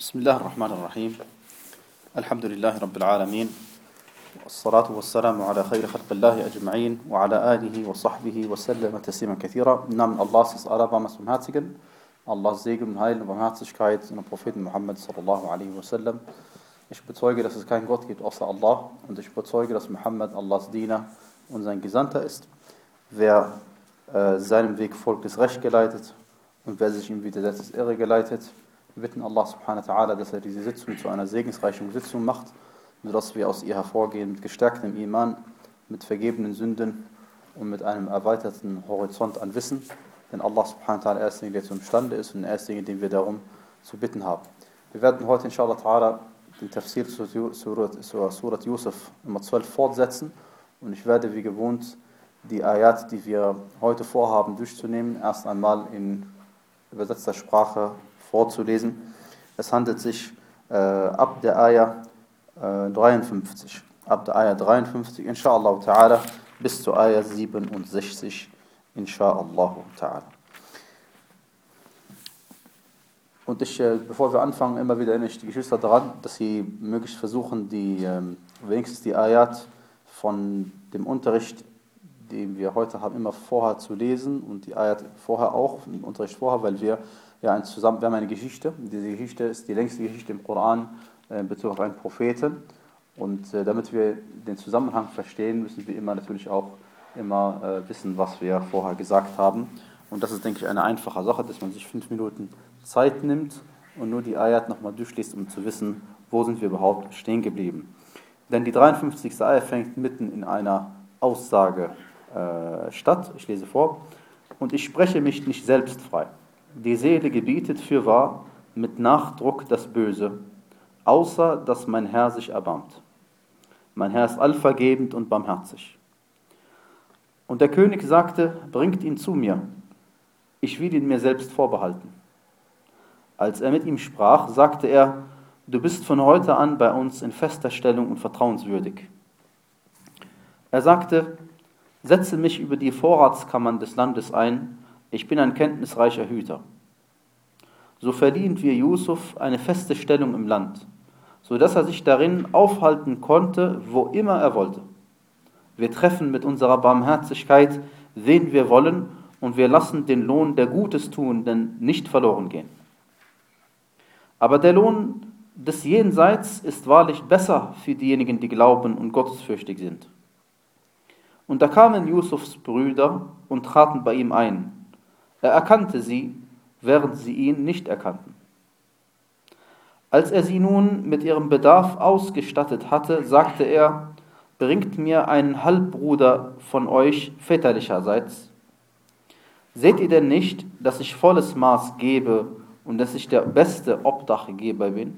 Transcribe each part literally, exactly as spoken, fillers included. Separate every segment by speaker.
Speaker 1: بسم الله الرحمن الرحيم الحمد لله رب العالمين والصلاة والسلام على خير خلق الله أجمعين وعلى آله وصحبه وسلم تسليما كثيرا. Im Namen Allahs des Allerbarmers Barmherzigen, Allahs Segen, Heil und Barmherzigkeit in den Propheten Muhammad sallallahu alaihi wasallam. Ich bezeuge, dass es keinen Gott gibt außer Allah und ich bezeuge, dass Muhammad Allahs Diener und sein Gesandter ist. Wer äh, seinem Weg folgt, ist recht geleitet und wer sich ihm widersetzt, ist irre geleitet. Wir bitten Allah subhanahu wa ta'ala, dass er diese Sitzung zu einer segensreichen Sitzung macht, sodass wir aus ihr hervorgehen mit gestärktem Iman, mit vergebenen Sünden und mit einem erweiterten Horizont an Wissen. Denn Allah subhanahu wa ta'ala er ist derjenige, der imstande ist und er ist derjenige, den wir darum zu bitten haben. Wir werden heute inshallah ta'ala den Tafsir zur Surat, zur Surat Yusuf Nummer zwölf fortsetzen und ich werde wie gewohnt die Ayat, die wir heute vorhaben durchzunehmen, erst einmal in übersetzter Sprache vorzulesen. Es handelt sich äh, ab der Ayah äh, dreiundfünfzig, ab der Ayah dreiundfünfzig, inshallah ta'ala, bis zur Ayah siebenundsechzig, inshallah ta'ala. Und ich, äh, bevor wir anfangen, immer wieder erinnere ich die Geschwister daran, dass sie möglichst versuchen, die, ähm, wenigstens die Ayat von dem Unterricht, den wir heute haben, immer vorher zu lesen und die Ayat vorher auch, im Unterricht vorher, weil wir ja ein zusammen, wir haben eine Geschichte. Diese Geschichte ist die längste Geschichte im Koran äh, in Bezug auf einen Propheten. Und äh, damit wir den Zusammenhang verstehen, müssen wir immer natürlich auch immer äh, wissen, was wir vorher gesagt haben. Und das ist, denke ich, eine einfache Sache, dass man sich fünf Minuten Zeit nimmt und nur die Ayat nochmal durchliest, um zu wissen, wo sind wir überhaupt stehen geblieben. Denn die dreiundfünfzigste Ayat fängt mitten in einer Aussage äh, statt. Ich lese vor. Und ich spreche mich nicht selbst frei. Die Seele gebietet fürwahr mit Nachdruck das Böse, außer dass mein Herr sich erbarmt. Mein Herr ist allvergebend und barmherzig. Und der König sagte, bringt ihn zu mir, ich will ihn mir selbst vorbehalten. Als er mit ihm sprach, sagte er, du bist von heute an bei uns in fester Stellung und vertrauenswürdig. Er sagte, setze mich über die Vorratskammern des Landes ein, ich bin ein kenntnisreicher Hüter. So verliehen wir Yusuf eine feste Stellung im Land, so dass er sich darin aufhalten konnte, wo immer er wollte. Wir treffen mit unserer Barmherzigkeit, wen wir wollen, und wir lassen den Lohn der Gutes Tuenden nicht verloren gehen. Aber der Lohn des Jenseits ist wahrlich besser für diejenigen, die glauben und gottesfürchtig sind. Und da kamen Yusufs Brüder und traten bei ihm ein. Er erkannte sie, während sie ihn nicht erkannten. Als er sie nun mit ihrem Bedarf ausgestattet hatte, sagte er, bringt mir einen Halbbruder von euch väterlicherseits. Seht ihr denn nicht, dass ich volles Maß gebe und dass ich der beste Obdachgeber bin?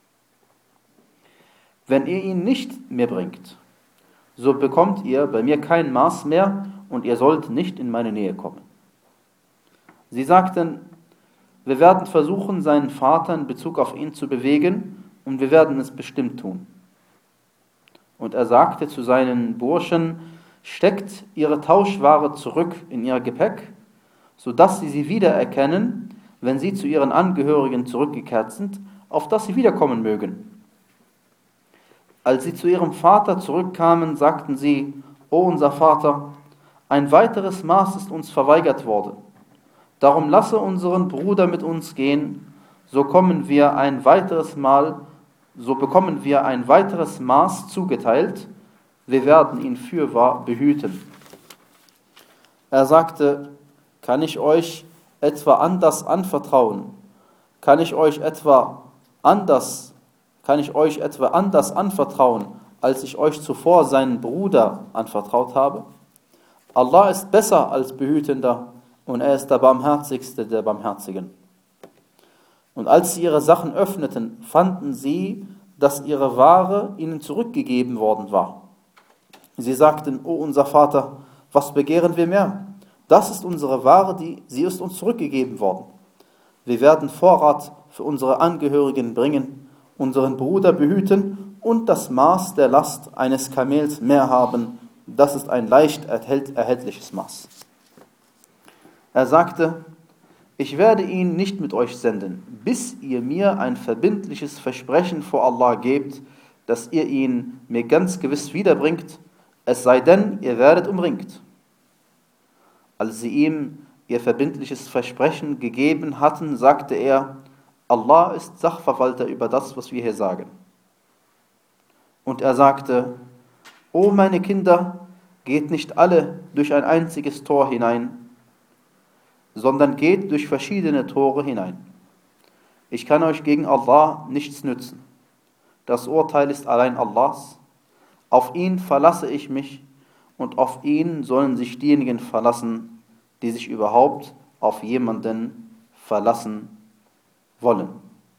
Speaker 1: Wenn ihr ihn nicht mir bringt, so bekommt ihr bei mir kein Maß mehr und ihr sollt nicht in meine Nähe kommen. Sie sagten, wir werden versuchen, seinen Vater in Bezug auf ihn zu bewegen und wir werden es bestimmt tun. Und er sagte zu seinen Burschen, steckt ihre Tauschware zurück in ihr Gepäck, sodass sie sie wiedererkennen, wenn sie zu ihren Angehörigen zurückgekehrt sind, auf dass sie wiederkommen mögen. Als sie zu ihrem Vater zurückkamen, sagten sie, O unser Vater, ein weiteres Maß ist uns verweigert worden. Darum lasse unseren Bruder mit uns gehen, so kommen wir ein weiteres Mal, so bekommen wir ein weiteres Maß zugeteilt, wir werden ihn fürwahr behüten. Er sagte, kann ich euch etwa anders anvertrauen? Kann ich euch etwa anders, kann ich euch etwa anders anvertrauen, als ich euch zuvor seinen Bruder anvertraut habe? Allah ist besser als Behütender, und er ist der Barmherzigste der Barmherzigen. Und als sie ihre Sachen öffneten, fanden sie, dass ihre Ware ihnen zurückgegeben worden war. Sie sagten, O unser Vater, was begehren wir mehr? Das ist unsere Ware, die, sie ist uns zurückgegeben worden. Wir werden Vorrat für unsere Angehörigen bringen, unseren Bruder behüten und das Maß der Last eines Kamels mehr haben. Das ist ein leicht erhältliches Maß. Er sagte, ich werde ihn nicht mit euch senden, bis ihr mir ein verbindliches Versprechen vor Allah gebt, dass ihr ihn mir ganz gewiss wiederbringt, es sei denn, ihr werdet umringt. Als sie ihm ihr verbindliches Versprechen gegeben hatten, sagte er, Allah ist Sachverwalter über das, was wir hier sagen. Und er sagte, O meine Kinder, geht nicht alle durch ein einziges Tor hinein, sondern geht durch verschiedene Tore hinein. Ich kann euch gegen Allah nichts nützen. Das Urteil ist allein Allahs. Auf ihn verlasse ich mich und auf ihn sollen sich diejenigen verlassen, die sich überhaupt auf jemanden verlassen wollen.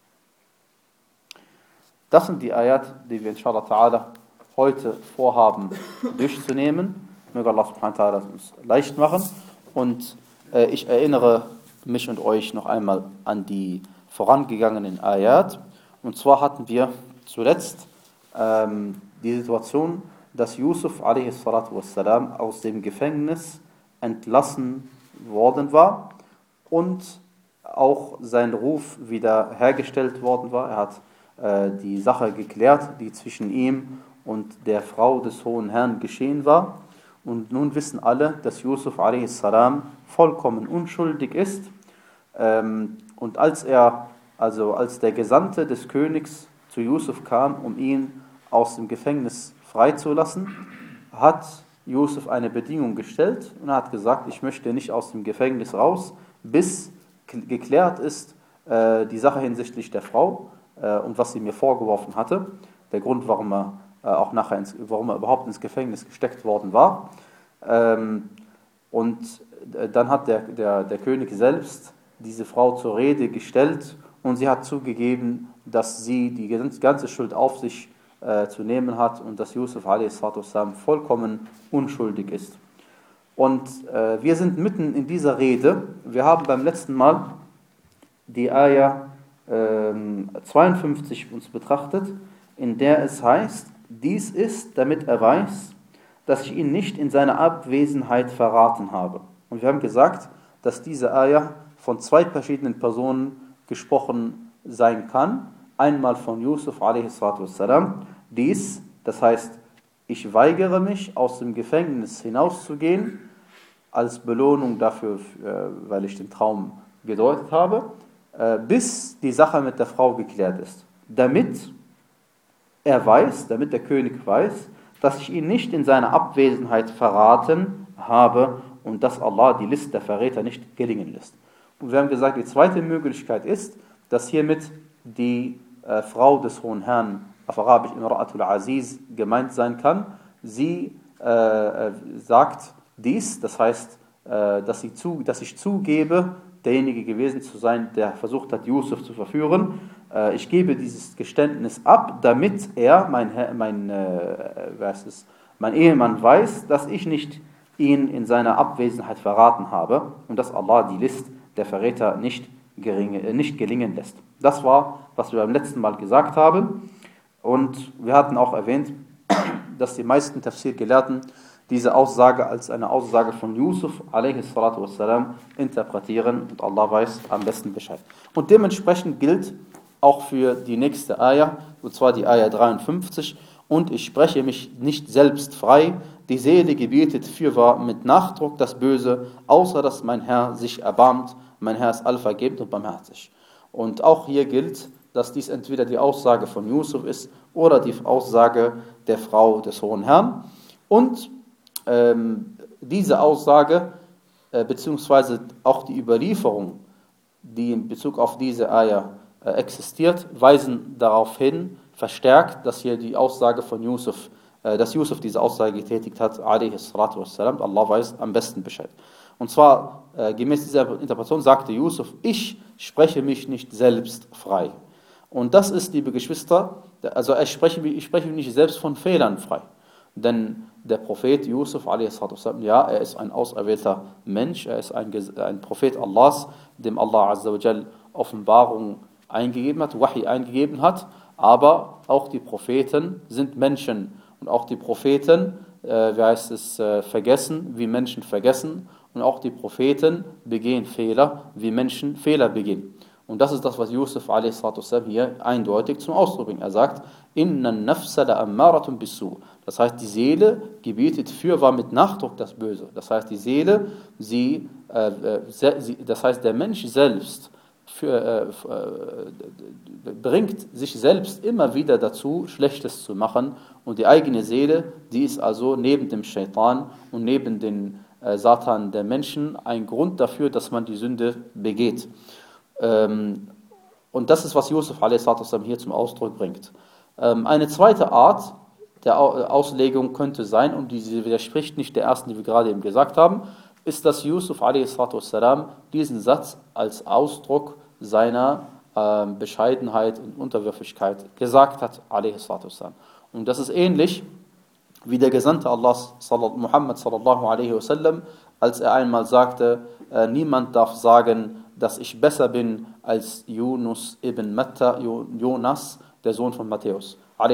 Speaker 1: Das sind die Ayat, die wir inshallah ta'ala heute vorhaben durchzunehmen. Möge Allah subhanahu wa ta'ala uns leicht machen. Und äh, ich erinnere mich und euch noch einmal an die vorangegangenen Ayat. Und zwar hatten wir zuletzt ähm, die Situation, dass Yusuf a s. aus dem Gefängnis entlassen worden war und auch sein Ruf wieder hergestellt worden war. Er hat äh, die Sache geklärt, die zwischen ihm und der Frau des Hohen Herrn geschehen war. Und nun wissen alle, dass Yusuf a s. vollkommen unschuldig ist. Ähm, und als er, also als der Gesandte des Königs zu Yusuf kam, um ihn aus dem Gefängnis freizulassen, hat Yusuf eine Bedingung gestellt und er hat gesagt, ich möchte nicht aus dem Gefängnis raus, bis geklärt ist äh, die Sache hinsichtlich der Frau äh, und was sie mir vorgeworfen hatte, der Grund, warum er äh, auch nachher ins, warum er überhaupt ins Gefängnis gesteckt worden war. Ähm, und äh, dann hat der, der, der König selbst diese Frau zur Rede gestellt und sie hat zugegeben, dass sie die ganze Schuld auf sich äh, zu nehmen hat und dass Yusuf a s. vollkommen unschuldig ist. Und äh, wir sind mitten in dieser Rede. Wir haben beim letzten Mal die Ayah äh, zweiundfünfzig uns betrachtet, in der es heißt, dies ist, damit er weiß, dass ich ihn nicht in seiner Abwesenheit verraten habe. Und wir haben gesagt, dass diese Ayah von zwei verschiedenen Personen gesprochen sein kann. Einmal von Yusuf a s. Dies, das heißt, ich weigere mich, aus dem Gefängnis hinauszugehen, als Belohnung dafür, weil ich den Traum gedeutet habe, bis die Sache mit der Frau geklärt ist. Damit er weiß, damit der König weiß, dass ich ihn nicht in seiner Abwesenheit verraten habe und dass Allah die List der Verräter nicht gelingen lässt. Und wir haben gesagt, die zweite Möglichkeit ist, dass hiermit die äh, Frau des Hohen Herrn, auf Arabisch Imra'atul Aziz, gemeint sein kann. Sie äh, sagt dies, das heißt, äh, dass, sie zu, dass ich zugebe, derjenige gewesen zu sein, der versucht hat, Yusuf zu verführen. Äh, ich gebe dieses Geständnis ab, damit er, mein, mein, äh, wer ist es, mein Ehemann, weiß, dass ich nicht ihn in seiner Abwesenheit verraten habe und dass Allah die List der Verräter nicht, geringe, äh, nicht gelingen lässt. Das war, was wir beim letzten Mal gesagt haben. Und wir hatten auch erwähnt, dass die meisten Tafsir-Gelehrten diese Aussage als eine Aussage von Yusuf a s. interpretieren und Allah weiß am besten Bescheid. Und dementsprechend gilt auch für die nächste Ayah, und zwar die Ayah dreiundfünfzig, und ich spreche mich nicht selbst frei, die Seele gebietet fürwahr mit Nachdruck das Böse, außer dass mein Herr sich erbarmt, mein Herr ist allvergebend und barmherzig. Und auch hier gilt, dass dies entweder die Aussage von Yusuf ist oder die Aussage der Frau des Hohen Herrn. Und ähm, diese Aussage, äh, beziehungsweise auch die Überlieferung, die in Bezug auf diese Ayah äh, existiert, weisen darauf hin, verstärkt, dass hier die Aussage von Yusuf, äh, dass Yusuf diese Aussage getätigt hat, alaihi salatu wassalam, Allah weiß am besten Bescheid. Und zwar, äh, gemäß dieser Interpretation sagte Yusuf, ich spreche mich nicht selbst frei. Und das ist, liebe Geschwister, also ich spreche, ich spreche mich nicht selbst von Fehlern frei. Denn der Prophet Yusuf, ja, er ist ein auserwählter Mensch, er ist ein, ein Prophet Allahs, dem Allah Azza wa Jal Offenbarung eingegeben hat, Wahi eingegeben hat, aber auch die Propheten sind Menschen und auch die Propheten, äh, wie heißt es, äh, vergessen, wie Menschen vergessen Und auch die Propheten begehen Fehler, wie Menschen Fehler begehen. Und das ist das, was Yusuf a s. hier eindeutig zum Ausdruck bringt. Er sagt, Inna nafsa la ammaratun bisu. Das heißt, die Seele gebietet fürwahr mit Nachdruck das Böse. Das heißt, die Seele, sie, äh, sie das heißt, der Mensch selbst für, äh, äh, bringt sich selbst immer wieder dazu, Schlechtes zu machen. Und die eigene Seele, die ist also neben dem Shaitan und neben den äh, Satan der Menschen ein Grund dafür, dass man die Sünde begeht. Und das ist, was Yusuf a s. hier zum Ausdruck bringt. Eine zweite Art der Auslegung könnte sein, und diese widerspricht nicht der ersten, die wir gerade eben gesagt haben, ist, dass Yusuf a s. diesen Satz als Ausdruck seiner Bescheidenheit und Unterwürfigkeit gesagt hat. Und das ist ähnlich wie der Gesandte Allahs, Muhammad sallallahu alaihi wasallam, als er einmal sagte, niemand darf sagen, dass ich besser bin als Yunus ibn Matta, Jonas, der Sohn von Matthäus.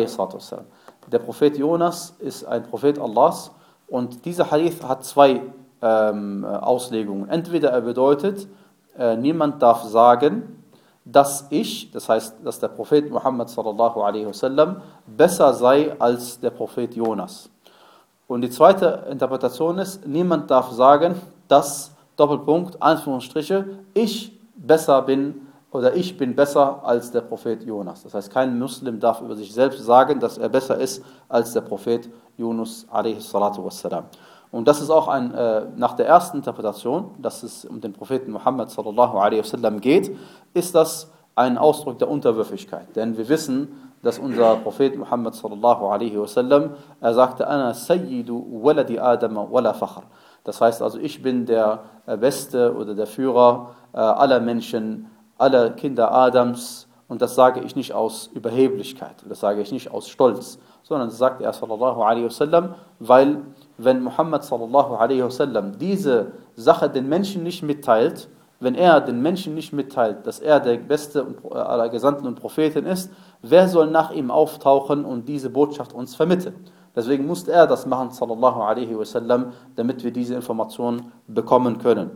Speaker 1: Der Prophet Jonas ist ein Prophet Allahs, und dieser Hadith hat zwei ähm, Auslegungen. Entweder er bedeutet, äh, niemand darf sagen, dass ich, das heißt, dass der Prophet Muhammad sallallahu alaihi wasallam besser sei als der Prophet Jonas. Und die zweite Interpretation ist, niemand darf sagen, dass Doppelpunkt, Anführungsstriche, ich besser bin oder ich bin besser als der Prophet Jonas. Das heißt, kein Muslim darf über sich selbst sagen, dass er besser ist als der Prophet Yunus alaihi salatu wassalam. Und das ist auch ein, äh, nach der ersten Interpretation, dass es um den Propheten Muhammad sallallahu alaihi wasallam geht, ist das ein Ausdruck der Unterwürfigkeit. Denn wir wissen, dass unser Prophet Muhammad sallallahu alaihi wasallam, er sagte, Ana sayyidu waladi Adama wala fakhr. Das heißt also, ich bin der Beste oder der Führer äh, aller Menschen, aller Kinder Adams, und das sage ich nicht aus Überheblichkeit, das sage ich nicht aus Stolz, sondern das sagt er sallallahu alaihi wasallam, weil wenn Muhammad sallallahu alaihi wasallam diese Sache den Menschen nicht mitteilt, wenn er den Menschen nicht mitteilt, dass er der Beste aller Gesandten und Propheten ist, wer soll nach ihm auftauchen und diese Botschaft uns vermitteln? Deswegen musste er das machen, sallallahu alaihi wasallam, damit wir diese Informationen bekommen können.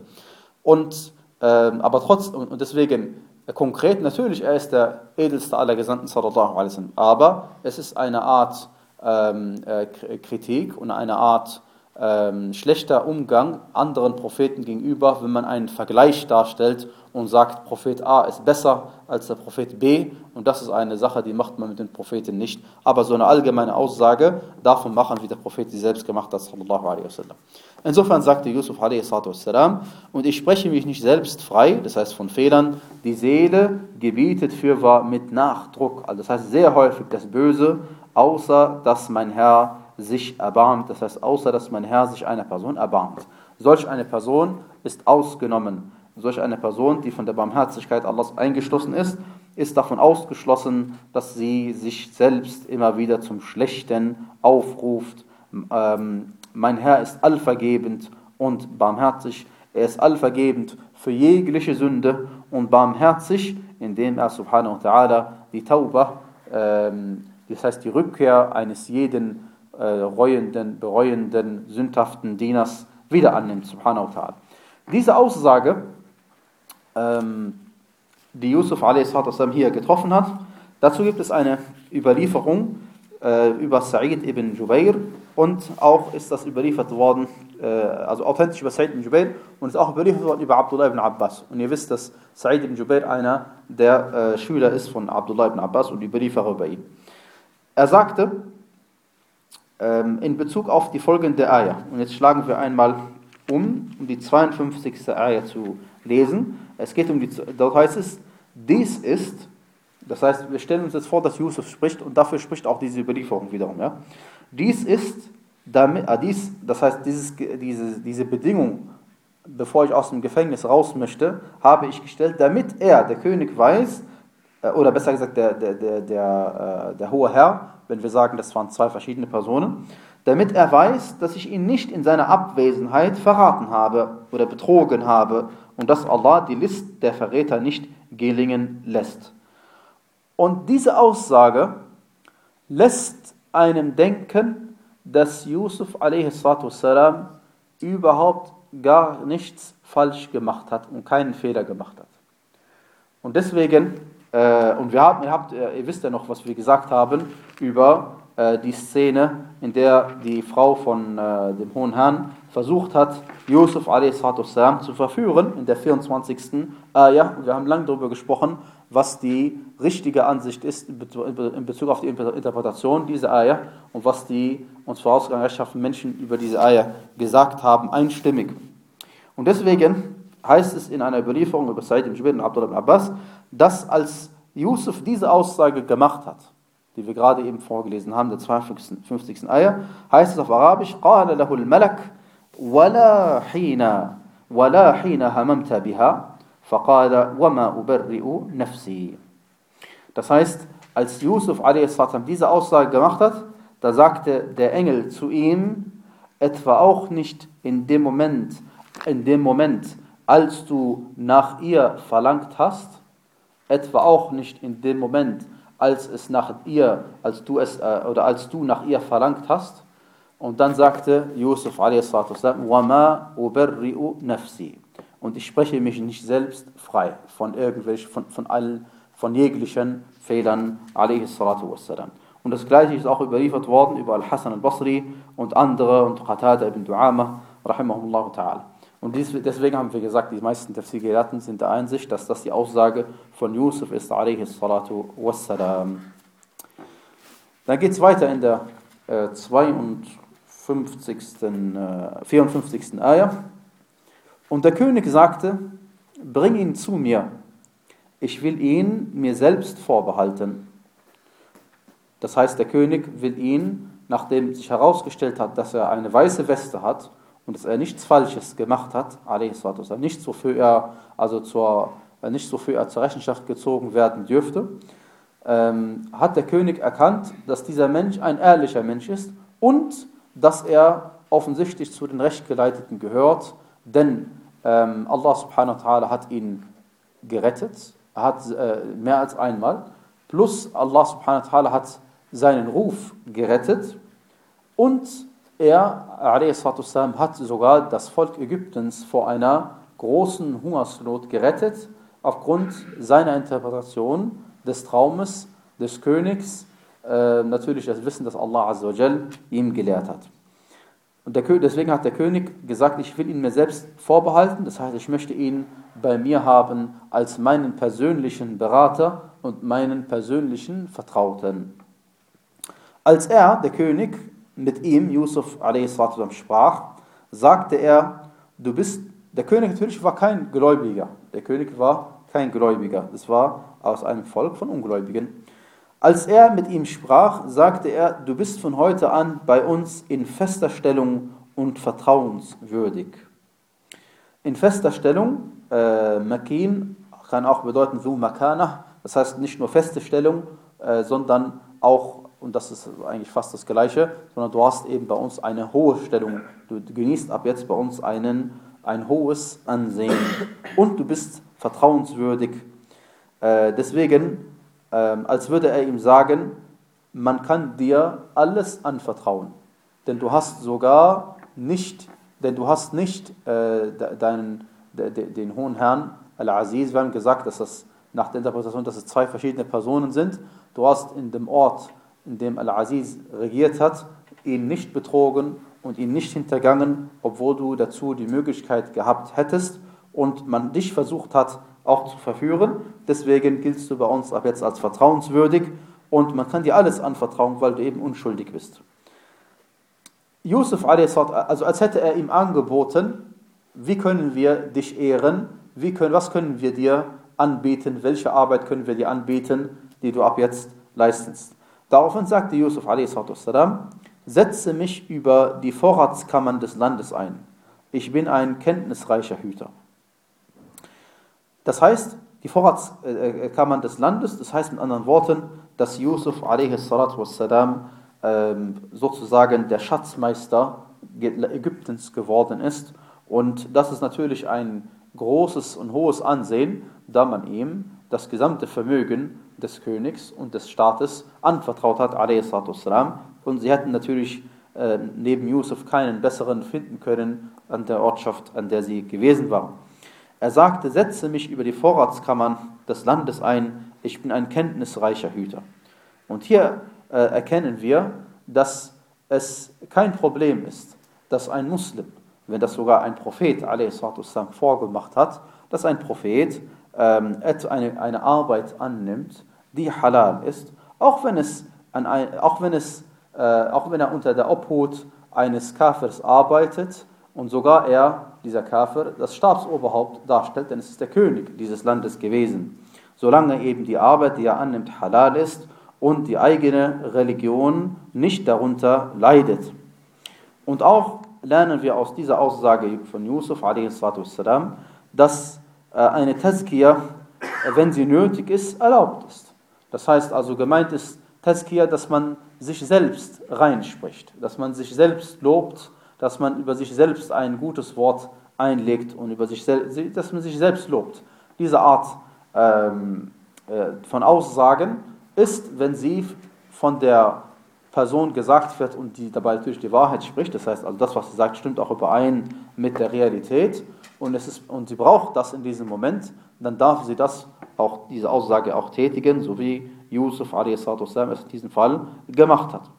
Speaker 1: Und, äh, aber trotzdem, und deswegen, äh, konkret, natürlich, er ist der edelste aller Gesandten, sallallahu alaihi wasallam, aber es ist eine Art ähm, äh, Kritik und eine Art ähm, schlechter Umgang anderen Propheten gegenüber, wenn man einen Vergleich darstellt und sagt, Prophet A ist besser als der Prophet B, und das ist eine Sache, die macht man mit den Propheten nicht. Aber so eine allgemeine Aussage darf man machen, wie der Prophet sie selbst gemacht hat, sallallahu alaihi wasallam. Insofern sagte Yusuf alaihi wassalam, und ich spreche mich nicht selbst frei, das heißt von Fehlern, die Seele gebietet fürwahr mit Nachdruck, also das heißt sehr häufig das Böse, außer dass mein Herr sich erbarmt, das heißt außer dass mein Herr sich einer Person erbarmt. Solch eine Person ist ausgenommen. Solch eine Person, die von der Barmherzigkeit Allahs eingeschlossen ist, ist davon ausgeschlossen, dass sie sich selbst immer wieder zum Schlechten aufruft. Ähm, mein Herr ist allvergebend und barmherzig. Er ist allvergebend für jegliche Sünde und barmherzig, indem er subhanahu wa ta'ala die Tauba, ähm, das heißt die Rückkehr eines jeden äh, reuenden, bereuenden, sündhaften Dieners wieder annimmt, subhanahu wa ta'ala. Diese Aussage, ähm, die Yusuf a s. hier getroffen hat, dazu gibt es eine Überlieferung äh, über Sa'id ibn Jubair, und auch ist das überliefert worden, äh, also authentisch über Sa'id ibn Jubair, und ist auch überliefert worden über Abdullah ibn Abbas. Und ihr wisst, dass Sa'id ibn Jubair einer der äh, Schüler ist von Abdullah ibn Abbas und die Überlieferer über ihn. Er sagte, ähm, in Bezug auf die folgende Ayah, und jetzt schlagen wir einmal um, um die zweiundfünfzigste Ayah zu lesen. Es geht um die, dort heißt es, dies ist, das heißt, wir stellen uns jetzt vor, dass Yusuf spricht, und dafür spricht auch diese Überlieferung wiederum. Ja? Dies ist, damit, äh, dies, das heißt, dieses, diese, diese Bedingung, bevor ich aus dem Gefängnis raus möchte, habe ich gestellt, damit er, der König, weiß, äh, oder besser gesagt, der, der, der, der, äh, der hohe Herr, wenn wir sagen, das waren zwei verschiedene Personen, damit er weiß, dass ich ihn nicht in seiner Abwesenheit verraten habe oder betrogen habe und dass Allah die List der Verräter nicht gelingen lässt. Und diese Aussage lässt einem denken, dass Yusuf a s. überhaupt gar nichts falsch gemacht hat und keinen Fehler gemacht hat. Und deswegen, äh, und wir haben, ihr, habt, ihr wisst ja noch, was wir gesagt haben über äh, die Szene, in der die Frau von äh, dem Hohen Herrn versucht hat, Yusuf a s. zu verführen, in der vierundzwanzigsten Ayah. Und wir haben lange darüber gesprochen, was die richtige Ansicht ist in Bezug auf die Interpretation dieser Ayah und was die uns vorausgegangen rechtschaffenen Menschen über diese Ayah gesagt haben, einstimmig. Und deswegen heißt es in einer Überlieferung über Said ibn Jubair und Abdullah ibn Abbas, dass als Yusuf diese Aussage gemacht hat, die wir gerade eben vorgelesen haben, der zweiundfünfzigsten Ayah, heißt es auf Arabisch, قَالَ لَهُ الْمَلَكُ وَلَا حِينَ وَلَا حِينَ هَمَمْتَ بِهَا فَقَالَ وَمَا أُبَرِّئُ نَفْسِي. Das heißt, als Yusuf a s. diese Aussage gemacht hat, da sagte der Engel zu ihm, etwa auch nicht in dem Moment, in dem Moment, als du nach ihr verlangt hast, etwa auch nicht in dem Moment, als es nach ihr, als du es äh, oder als du nach ihr verlangt hast. Und dann sagte Yusuf a s. وَمَا أُبَرِّئُ نَفْسِي. Und ich spreche mich nicht selbst frei von irgendwelchen, von, von allen, von jeglichen Fehlern, alaihi salatu wassalam. Und das Gleiche ist auch überliefert worden über Al-Hasan al-Basri und andere und Qatada ibn Du'ama, rahimahumullah ta'ala. Und dies, deswegen haben wir gesagt, die meisten Tafsir-Gelehrten sind der Einsicht, dass das die Aussage von Yusuf ist, alaihi salatu wassalam. Dann geht es weiter in der äh, zweiundfünfzigsten, äh, vierundfünfzigsten Ayah. Und der König sagte, bring ihn zu mir, ich will ihn mir selbst vorbehalten. Das heißt, der König will ihn, nachdem sich herausgestellt hat, dass er eine weiße Weste hat und dass er nichts Falsches gemacht hat, nichts, wofür er, also zur, nichts, wofür er zur Rechenschaft gezogen werden dürfte, ähm, hat der König erkannt, dass dieser Mensch ein ehrlicher Mensch ist und dass er offensichtlich zu den Rechtgeleiteten gehört, denn ähm, Allah subhanahu wa ta'ala hat ihn gerettet, er hat äh, mehr als einmal, plus Allah subhanahu wa ta'ala hat seinen Ruf gerettet und er, a.s., hat sogar das Volk Ägyptens vor einer großen Hungersnot gerettet, aufgrund seiner Interpretation des Traumes des Königs, äh, natürlich das Wissen, das Allah azza wa jal ihm gelehrt hat. Und der, deswegen hat der König gesagt, ich will ihn mir selbst vorbehalten, das heißt, ich möchte ihn bei mir haben als meinen persönlichen Berater und meinen persönlichen Vertrauten. Als er, der König, mit ihm, Yusuf a s. sprach, sagte er, du bist, der König natürlich war kein Gläubiger, der König war kein Gläubiger, das war aus einem Volk von Ungläubigen. Als er mit ihm sprach, sagte er, du bist von heute an bei uns in fester Stellung und vertrauenswürdig. In fester Stellung, äh, Makin kann auch bedeuten so Makana, das heißt nicht nur feste Stellung, äh, sondern auch, und das ist eigentlich fast das Gleiche, sondern du hast eben bei uns eine hohe Stellung. Du genießt ab jetzt bei uns einen, ein hohes Ansehen und du bist vertrauenswürdig. Äh, deswegen, Ähm, als würde er ihm sagen, man kann dir alles anvertrauen, denn du hast sogar nicht, denn du hast nicht äh, deinen, de, de, den hohen Herrn Al-Aziz, wir haben gesagt, dass das nach der Interpretation, dass es zwei verschiedene Personen sind, du hast in dem Ort, in dem Al-Aziz regiert hat, ihn nicht betrogen und ihn nicht hintergangen, obwohl du dazu die Möglichkeit gehabt hättest und man dich versucht hat, auch zu verführen. Deswegen giltst du bei uns ab jetzt als vertrauenswürdig und man kann dir alles anvertrauen, weil du eben unschuldig bist. Yusuf, also als hätte er ihm angeboten, wie können wir dich ehren, wie können, was können wir dir anbieten, welche Arbeit können wir dir anbieten, die du ab jetzt leistest. Daraufhin sagte Yusuf, setze mich über die Vorratskammern des Landes ein. Ich bin ein kenntnisreicher Hüter. Das heißt, die Vorratskammern des Landes, das heißt mit anderen Worten, dass Yusuf wassalam, ähm, sozusagen der Schatzmeister Ägyptens geworden ist. Und das ist natürlich ein großes und hohes Ansehen, da man ihm das gesamte Vermögen des Königs und des Staates anvertraut hat, wassalam. Und sie hätten natürlich äh, neben Yusuf keinen besseren finden können, an der Ortschaft, an der sie gewesen waren. Er sagte, setze mich über die Vorratskammern des Landes ein, ich bin ein kenntnisreicher Hüter. Und hier äh, erkennen wir, dass es kein Problem ist, dass ein Muslim, wenn das sogar ein Prophet a s. vorgemacht hat, dass ein Prophet ähm, eine, eine Arbeit annimmt, die halal ist, auch wenn es, an ein, auch wenn es äh, auch wenn er unter der Obhut eines Kafirs arbeitet und sogar er, dieser Kafir, das Stabsoberhaupt darstellt, denn es ist der König dieses Landes gewesen. Solange eben die Arbeit, die er annimmt, halal ist und die eigene Religion nicht darunter leidet. Und auch lernen wir aus dieser Aussage von Yusuf a s, dass äh, eine Tazkiyah, wenn sie nötig ist, erlaubt ist. Das heißt also, gemeint ist Tazkiyah, dass man sich selbst reinspricht, dass man sich selbst lobt, dass man über sich selbst ein gutes Wort einlegt und über sich selbst, dass man sich selbst lobt. Diese Art ähm, äh, von Aussagen ist, wenn sie von der Person gesagt wird und die dabei natürlich die Wahrheit spricht, das heißt also das, was sie sagt, stimmt auch überein mit der Realität und, es ist, und sie braucht das in diesem Moment, dann darf sie das auch, diese Aussage auch tätigen, so wie Yusuf a s es in diesem Fall gemacht hat.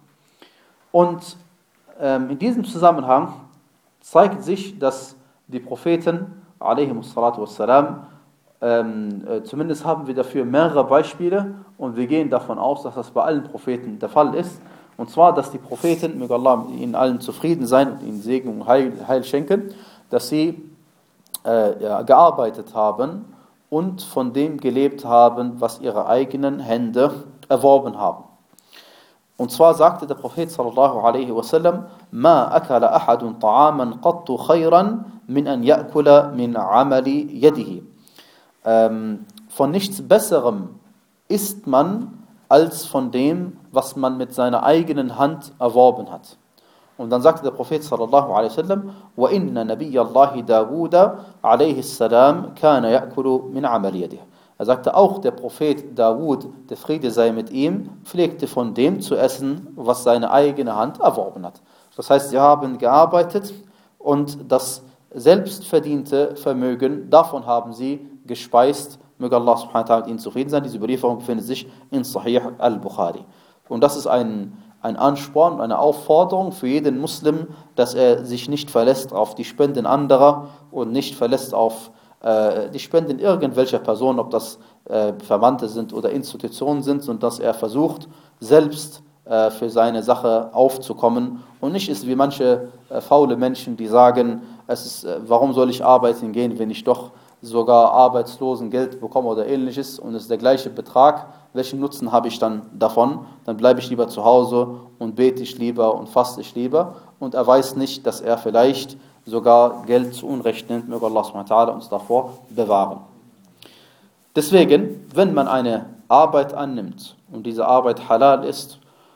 Speaker 1: Und ähm, in diesem Zusammenhang zeigt sich, dass die Propheten a.s. ähm, äh, zumindest haben wir dafür mehrere Beispiele und wir gehen davon aus, dass das bei allen Propheten der Fall ist. Und zwar, dass die Propheten, möge Allah mit ihnen allen zufrieden sein und ihnen Segen und Heil, Heil schenken, dass sie äh, ja, gearbeitet haben und von dem gelebt haben, was ihre eigenen Hände erworben haben. Und zwar sagte der Prophet sallallahu alaihi wasallam: "Ma akala ahadun ta'aman qattu khayran min an ya'kula min 'amali yadihi." Ähm, von nichts Besserem isst man als von dem, was man mit seiner eigenen Hand erworben hat. Und dann sagte der Prophet sallallahu alaihi wasallam: "Wa inna nabiyyallahi Dawuda alaihi salam kana ya'kulu min 'amali yadihi." Er sagte, auch der Prophet Dawud, der Friede sei mit ihm, pflegte von dem zu essen, was seine eigene Hand erworben hat. Das heißt, sie haben gearbeitet und das selbstverdiente Vermögen, davon haben sie gespeist. Möge Allah subhanahu wa ta'ala mit ihnen zufrieden sein. Diese Überlieferung befindet sich in Sahih al-Bukhari. Und das ist ein, ein Ansporn, eine Aufforderung für jeden Muslim, dass er sich nicht verlässt auf die Spenden anderer und nicht verlässt auf die Spenden irgendwelcher Personen, ob das äh, Verwandte sind oder Institutionen sind, und dass er versucht, selbst äh, für seine Sache aufzukommen und nicht ist wie manche äh, faule Menschen, die sagen, es ist, äh, warum soll ich arbeiten gehen, wenn ich doch sogar Arbeitslosengeld bekomme oder ähnliches und es ist der gleiche Betrag, welchen Nutzen habe ich dann davon? Dann bleibe ich lieber zu Hause und bete ich lieber und faste ich lieber, und er weiß nicht, dass er vielleicht sogar Geld zu Unrecht nimmt, möge Allah subhanahu wa ta'ala uns davor bewahren. Deswegen, wenn man eine Arbeit annimmt und diese Arbeit halal ist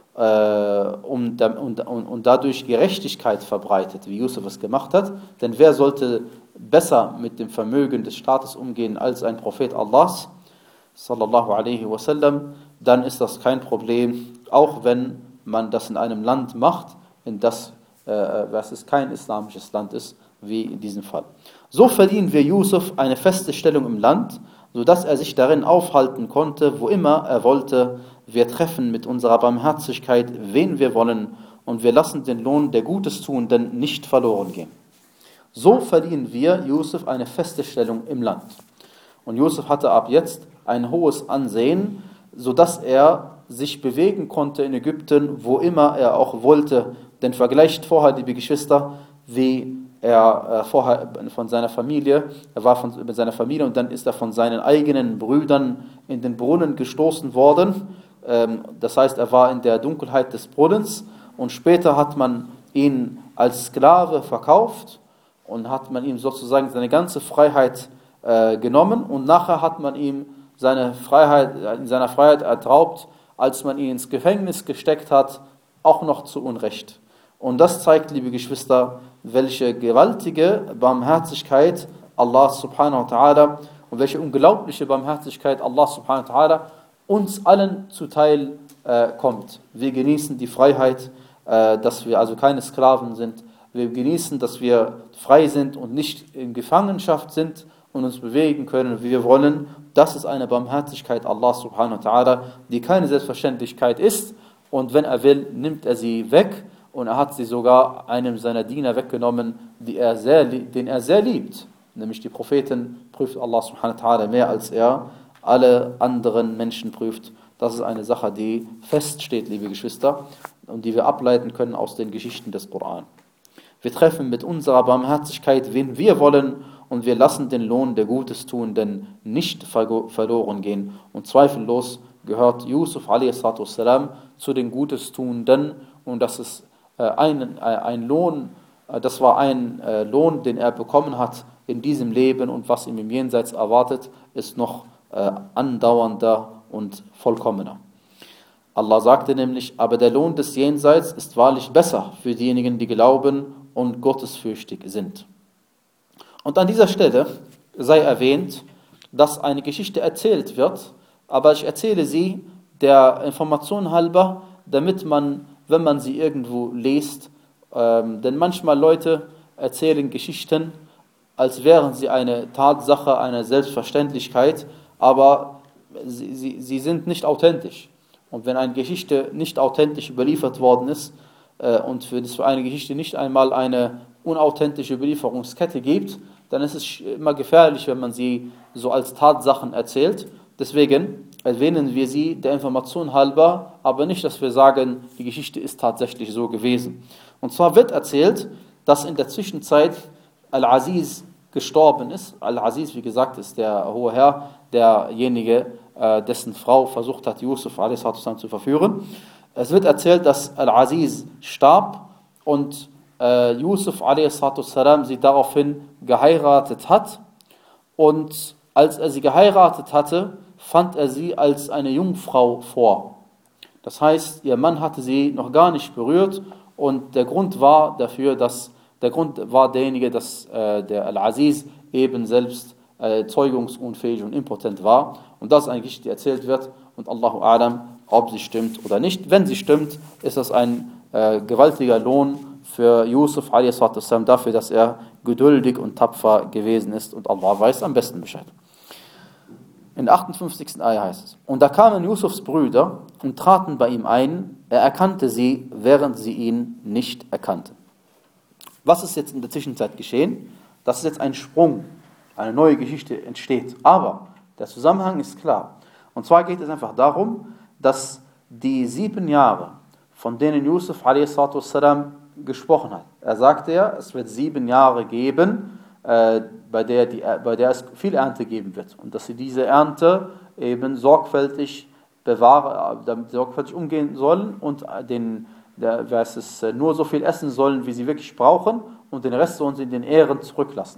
Speaker 1: äh, und, und, und dadurch Gerechtigkeit verbreitet, wie Yusuf es gemacht hat, denn wer sollte besser mit dem Vermögen des Staates umgehen als ein Prophet Allahs, sallallahu alaihi wasallam, dann ist das kein Problem, auch wenn man das in einem Land macht, in das was es kein islamisches Land ist, wie in diesem Fall. So verdienen wir Yusuf eine feste Stellung im Land, sodass er sich darin aufhalten konnte, wo immer er wollte. Wir treffen mit unserer Barmherzigkeit, wen wir wollen, und wir lassen den Lohn der Gutes tun, denn nicht verloren gehen. So verdienen wir Yusuf eine feste Stellung im Land. Und Yusuf hatte ab jetzt ein hohes Ansehen, sodass er sich bewegen konnte in Ägypten, wo immer er auch wollte. Denn vergleicht vorher, liebe Geschwister, wie er äh, vorher von seiner Familie, er war von, mit seiner Familie und dann ist er von seinen eigenen Brüdern in den Brunnen gestoßen worden. Ähm, das heißt, er war in der Dunkelheit des Brunnens und später hat man ihn als Sklave verkauft und hat man ihm sozusagen seine ganze Freiheit äh, genommen, und nachher hat man ihm seine Freiheit, in seiner Freiheit ertraubt, als man ihn ins Gefängnis gesteckt hat, auch noch zu Unrecht. Und das zeigt, liebe Geschwister, welche gewaltige Barmherzigkeit Allah subhanahu wa ta'ala und welche unglaubliche Barmherzigkeit Allah subhanahu wa ta'ala uns allen zuteil äh, kommt. Wir genießen die Freiheit, äh, dass wir also keine Sklaven sind, wir genießen, dass wir frei sind und nicht in Gefangenschaft sind und uns bewegen können, wie wir wollen. Das ist eine Barmherzigkeit Allah subhanahu wa ta'ala, die keine Selbstverständlichkeit ist. Und wenn er will, nimmt er sie weg. Und er hat sie sogar einem seiner Diener weggenommen, die er sehr, den er sehr liebt. Nämlich die Propheten prüft Allah subhanahu wa ta'ala mehr, als er alle anderen Menschen prüft. Das ist eine Sache, die feststeht, liebe Geschwister, und die wir ableiten können aus den Geschichten des Koran. Wir treffen mit unserer Barmherzigkeit, wen wir wollen, und wir lassen den Lohn der Gutes tun, denn nicht verloren gehen. Und zweifellos gehört Yusuf a s. zu den Gutestuenden, und das ist ein, ein Lohn, das war ein Lohn, den er bekommen hat in diesem Leben, und was ihm im Jenseits erwartet, ist noch andauernder und vollkommener. Allah sagte nämlich, aber der Lohn des Jenseits ist wahrlich besser für diejenigen, die glauben und gottesfürchtig sind. Und an dieser Stelle sei erwähnt, dass eine Geschichte erzählt wird, aber ich erzähle sie der Information halber, damit man, wenn man sie irgendwo liest, ähm, denn manchmal Leute erzählen Geschichten, als wären sie eine Tatsache, eine Selbstverständlichkeit, aber sie, sie, sie sind nicht authentisch. Und wenn eine Geschichte nicht authentisch überliefert worden ist äh, und für, für eine Geschichte nicht einmal eine unauthentische Überlieferungskette gibt, dann ist es immer gefährlich, wenn man sie so als Tatsachen erzählt. Deswegen erwähnen wir sie der Information halber, aber nicht, dass wir sagen, die Geschichte ist tatsächlich so gewesen. Und zwar wird erzählt, dass in der Zwischenzeit Al-Aziz gestorben ist. Al-Aziz, wie gesagt, ist der hohe Herr, derjenige, dessen Frau versucht hat, Yusuf a s. zu verführen. Es wird erzählt, dass Al-Aziz starb und Yusuf a s. sie daraufhin geheiratet hat. Und als er sie geheiratet hatte, fand er sie als eine Jungfrau vor. Das heißt, ihr Mann hatte sie noch gar nicht berührt, und der Grund war dafür, dass der Grund war derjenige, dass äh, der Al-Aziz eben selbst äh, zeugungsunfähig und impotent war. Und das ist eine Geschichte, die erzählt wird, und Allahu A'lam, ob sie stimmt oder nicht. Wenn sie stimmt, ist das ein äh, gewaltiger Lohn für Yusuf a s. dafür, dass er geduldig und tapfer gewesen ist, und Allah weiß am besten Bescheid. In der achtundfünfzigsten Ayah heißt es: Und da kamen Yusufs Brüder und traten bei ihm ein, er erkannte sie, während sie ihn nicht erkannten. Was ist jetzt in der Zwischenzeit geschehen? Das ist jetzt ein Sprung, eine neue Geschichte entsteht. Aber der Zusammenhang ist klar. Und zwar geht es einfach darum, dass die sieben Jahre, von denen Yusuf a s. gesprochen hat, er sagte ja, es wird sieben Jahre geben, äh, bei, der die, bei der es viel Ernte geben wird. Und dass sie diese Ernte eben sorgfältig bewahren, damit sorgfältig umgehen sollen und den Der, was es nur so viel essen sollen, wie sie wirklich brauchen, und den Rest sollen sie in den Ähren zurücklassen.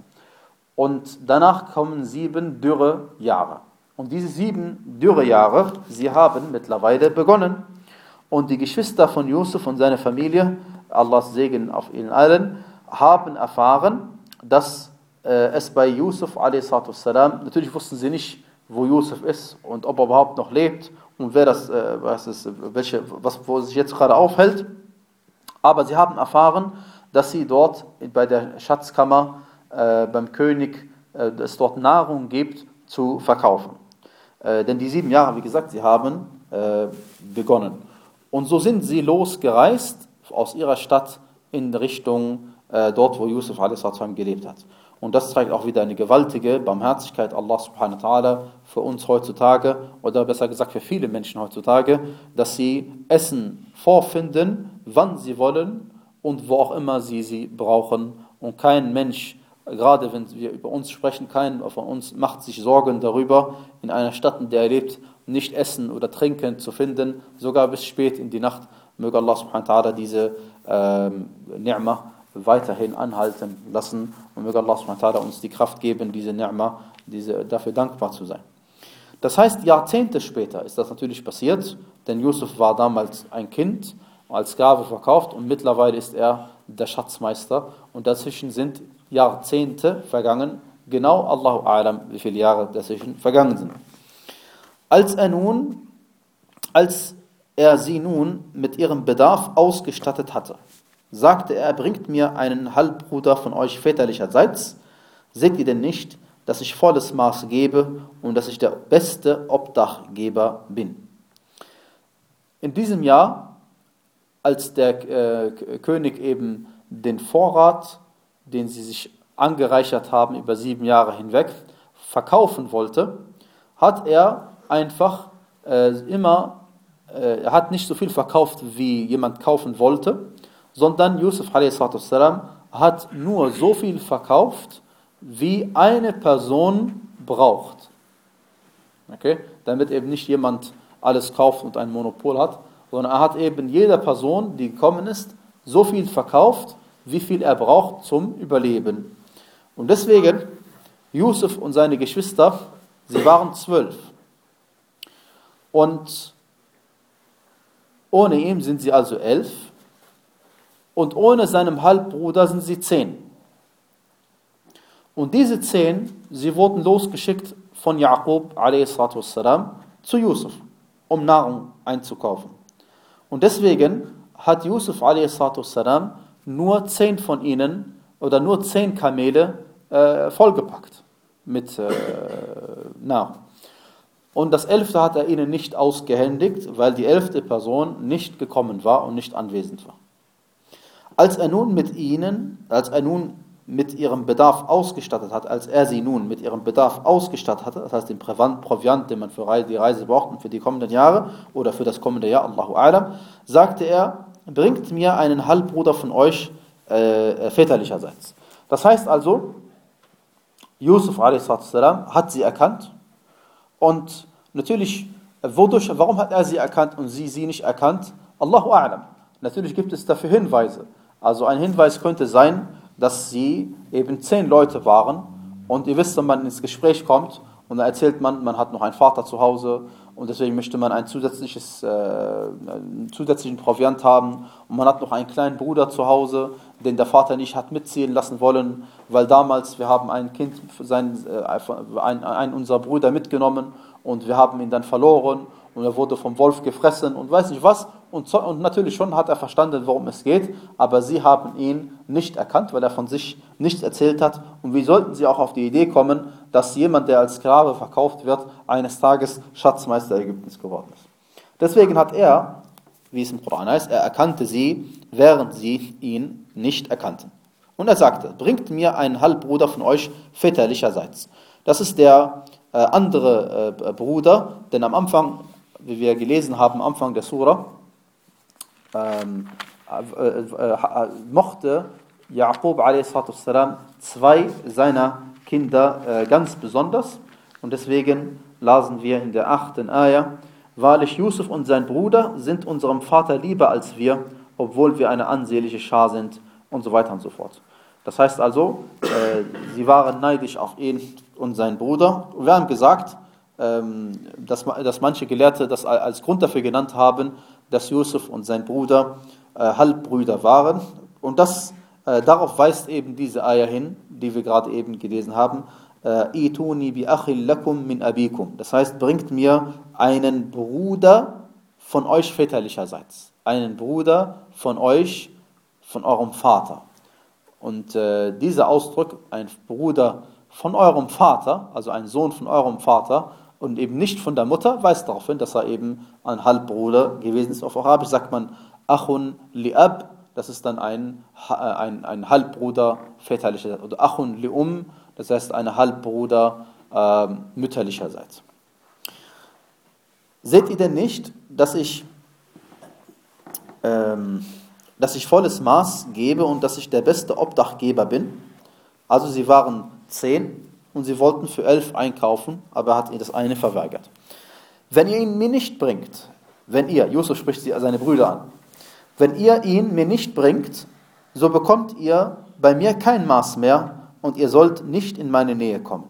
Speaker 1: Und danach kommen sieben dürre Jahre. Und diese sieben dürre Jahre, sie haben mittlerweile begonnen. Und die Geschwister von Yusuf und seiner Familie, Allahs Segen auf ihnen allen, haben erfahren, dass äh, es bei Yusuf a s. natürlich wussten sie nicht, wo Yusuf ist und ob er überhaupt noch lebt und wer das, äh, was, ist, welche, was wo er sich jetzt gerade aufhält. Aber sie haben erfahren, dass sie dort bei der Schatzkammer äh, beim König äh, es dort Nahrung gibt zu verkaufen. Äh, denn die sieben Jahre, wie gesagt, sie haben äh, begonnen. Und so sind sie losgereist aus ihrer Stadt in Richtung äh, dort, wo Yusuf a s. gelebt hat. Und das zeigt auch wieder eine gewaltige Barmherzigkeit Allah subhanahu wa ta'ala für uns heutzutage, oder besser gesagt für viele Menschen heutzutage, dass sie Essen vorfinden, wann sie wollen und wo auch immer sie sie brauchen. Und kein Mensch, gerade wenn wir über uns sprechen, kein von uns macht sich Sorgen darüber, in einer Stadt, in der er lebt, nicht Essen oder Trinken zu finden, sogar bis spät in die Nacht. Möge Allah subhanahu wa ta'ala diese ähm, Ni'ma weiterhin anhalten lassen, und möge Allah subhanahu wa ta'ala uns die Kraft geben, diese Ni'ma, diese, dafür dankbar zu sein. Das heißt, Jahrzehnte später ist das natürlich passiert, denn Yusuf war damals ein Kind, als Sklave verkauft, und mittlerweile ist er der Schatzmeister, und dazwischen sind Jahrzehnte vergangen, genau Allahu A'lam, wie viele Jahre dazwischen vergangen sind. Als er nun, als er sie nun mit ihrem Bedarf ausgestattet hatte, sagte er, bringt mir einen Halbbruder von euch väterlicherseits. Seht ihr denn nicht, dass ich volles Maß gebe und dass ich der beste Obdachgeber bin? In diesem Jahr, als der äh, König eben den Vorrat, den sie sich angereichert haben über sieben Jahre hinweg, verkaufen wollte, hat er einfach äh, immer, äh, er hat nicht so viel verkauft, wie jemand kaufen wollte, sondern Yusuf a s. hat nur so viel verkauft, wie eine Person braucht. Okay? Damit eben nicht jemand alles kauft und ein Monopol hat, sondern er hat eben jeder Person, die gekommen ist, so viel verkauft, wie viel er braucht zum Überleben. Und deswegen, Yusuf und seine Geschwister, sie waren zwölf. Und ohne ihn sind sie also elf. Und ohne seinem Halbbruder sind sie zehn. Und diese zehn, sie wurden losgeschickt von Jaqub a s. zu Yusuf, um Nahrung einzukaufen. Und deswegen hat Yusuf a s. nur zehn von ihnen oder nur zehn Kamele äh, vollgepackt mit äh, Nahrung. Und das elfte hat er ihnen nicht ausgehändigt, weil die elfte Person nicht gekommen war und nicht anwesend war. Als er nun mit ihnen, als er nun mit ihrem Bedarf ausgestattet hat, als er sie nun mit ihrem Bedarf ausgestattet hatte, das heißt den Proviant, den man für die Reise braucht und für die kommenden Jahre oder für das kommende Jahr, Allahu A'lam, sagte er, bringt mir einen Halbbruder von euch äh, väterlicherseits. Das heißt also, Yusuf a s. hat sie erkannt und natürlich, wodurch, warum hat er sie erkannt und sie sie nicht erkannt? Allahu A'lam. Natürlich gibt es dafür Hinweise. Also ein Hinweis könnte sein, dass sie eben zehn Leute waren und ihr wisst, wenn man ins Gespräch kommt und dann erzählt man, man hat noch einen Vater zu Hause und deswegen möchte man ein zusätzliches, äh, einen zusätzlichen Proviant haben und man hat noch einen kleinen Bruder zu Hause, den der Vater nicht hat mitziehen lassen wollen, weil damals, wir haben ein Kind, sein, äh, ein, einen unserer Brüder mitgenommen und wir haben ihn dann verloren und er wurde vom Wolf gefressen und weiß nicht was. Und, so, und natürlich schon hat er verstanden, worum es geht, aber sie haben ihn nicht erkannt, weil er von sich nichts erzählt hat. Und wie sollten sie auch auf die Idee kommen, dass jemand, der als Sklave verkauft wird, eines Tages Schatzmeister Ägyptens geworden ist. Deswegen hat er, wie es im Koran heißt, er erkannte sie, während sie ihn nicht erkannten. Und er sagte, bringt mir einen Halbbruder von euch väterlicherseits. Das ist der äh, andere äh, Bruder, denn am Anfang, wie wir gelesen haben, am Anfang der Surah, ähm, äh, äh, äh, mochte Jaqub a s. zwei seiner Kinder äh, ganz besonders. Und deswegen lasen wir in der achten Ayah, wahrlich Yusuf und sein Bruder sind unserem Vater lieber als wir, obwohl wir eine ansehnliche Schar sind und so weiter und so fort. Das heißt also, äh, sie waren neidisch auf ihn und seinen Bruder. Und wir haben gesagt, ähm, dass, dass manche Gelehrte das als Grund dafür genannt haben, dass Yusuf und sein Bruder äh, Halbbrüder waren. Und das, äh, darauf weist eben diese Ayah hin, die wir gerade eben gelesen haben. Ituni bi akhil lakum min abikum. Das heißt, bringt mir einen Bruder von euch väterlicherseits. Einen Bruder von euch, von eurem Vater. Und äh, dieser Ausdruck, ein Bruder von eurem Vater, also ein Sohn von eurem Vater und eben nicht von der Mutter, weist darauf hin, dass er eben ein Halbbruder gewesen ist. Auf Arabisch sagt man Achun li'ab, das ist dann ein, ein, ein Halbbruder väterlicherseits. Oder Achun li'um, das heißt ein Halbbruder äh, mütterlicherseits. Seht ihr denn nicht, dass ich, ähm, dass ich volles Maß gebe und dass ich der beste Obdachgeber bin? Also sie waren zehn und sie wollten für elf einkaufen, aber er hat ihnen das eine verweigert. Wenn ihr ihn mir nicht bringt, wenn ihr, Yusuf spricht seine Brüder an, wenn ihr ihn mir nicht bringt, so bekommt ihr bei mir kein Maß mehr, und ihr sollt nicht in meine Nähe kommen.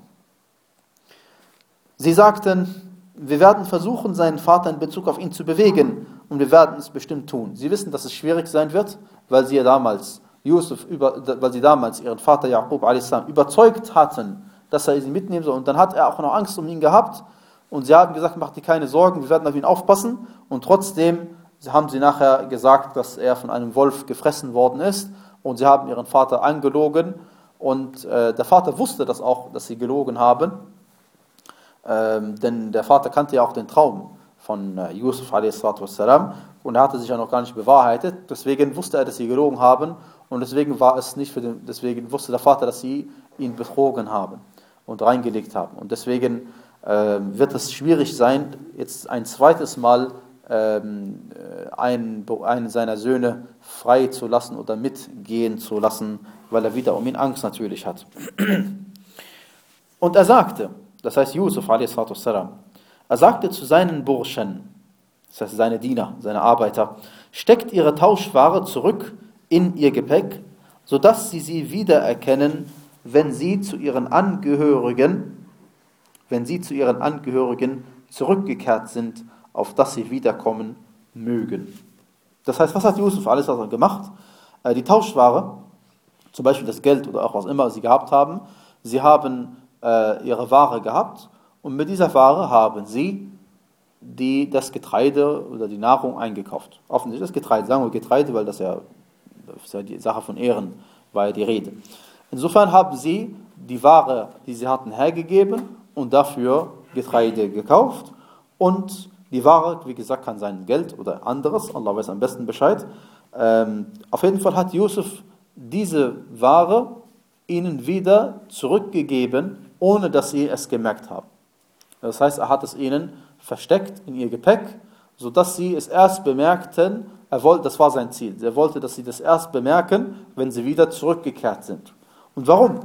Speaker 1: Sie sagten, wir werden versuchen, seinen Vater in Bezug auf ihn zu bewegen und wir werden es bestimmt tun. Sie wissen, dass es schwierig sein wird, weil sie ja damals Yusuf über, weil sie damals ihren Vater Jaqub a s. überzeugt hatten, dass er sie mitnehmen soll. Und dann hat er auch noch Angst um ihn gehabt und sie haben gesagt, macht dir keine Sorgen, wir werden auf ihn aufpassen. Und trotzdem sie haben sie nachher gesagt, dass er von einem Wolf gefressen worden ist und sie haben ihren Vater angelogen und äh, der Vater wusste das auch, dass sie gelogen haben, ähm, denn der Vater kannte ja auch den Traum von äh, Yusuf a s. Und er hatte sich ja noch gar nicht bewahrheitet, deswegen wusste er, dass sie gelogen haben und deswegen war es nicht für den, deswegen wusste der Vater, dass sie ihn betrogen haben und reingelegt haben. Und deswegen äh, wird es schwierig sein, jetzt ein zweites Mal ähm, einen, einen seiner Söhne frei zu lassen oder mitgehen zu lassen, weil er wieder um ihn Angst natürlich hat. Und er sagte, das heißt Yusuf a s. er sagte zu seinen Burschen, das heißt seine Diener, seine Arbeiter, steckt ihre Tauschware zurück in ihr Gepäck, sodass sie sie wiedererkennen, wenn sie zu ihren Angehörigen, wenn sie zu ihren Angehörigen zurückgekehrt sind, auf dass sie wiederkommen mögen. Das heißt, was hat Yusuf alles gemacht? Die Tauschware, zum Beispiel das Geld oder auch was immer sie gehabt haben, sie haben äh, ihre Ware gehabt und mit dieser Ware haben sie die, das Getreide oder die Nahrung eingekauft. Offensichtlich das Getreide, sagen wir Getreide, weil das ja, das ist ja die Sache von Ehren, war ja die Rede. Insofern haben sie die Ware, die sie hatten, hergegeben und dafür Getreide gekauft und die Ware, wie gesagt, kann sein Geld oder anderes, Allah weiß am besten Bescheid. Ähm, auf jeden Fall hat Yusuf diese Ware ihnen wieder zurückgegeben, ohne dass sie es gemerkt haben. Das heißt, er hat es ihnen versteckt in ihr Gepäck, sodass sie es erst bemerkten, er wollte, das war sein Ziel, er wollte, dass sie das erst bemerken, wenn sie wieder zurückgekehrt sind. Und warum?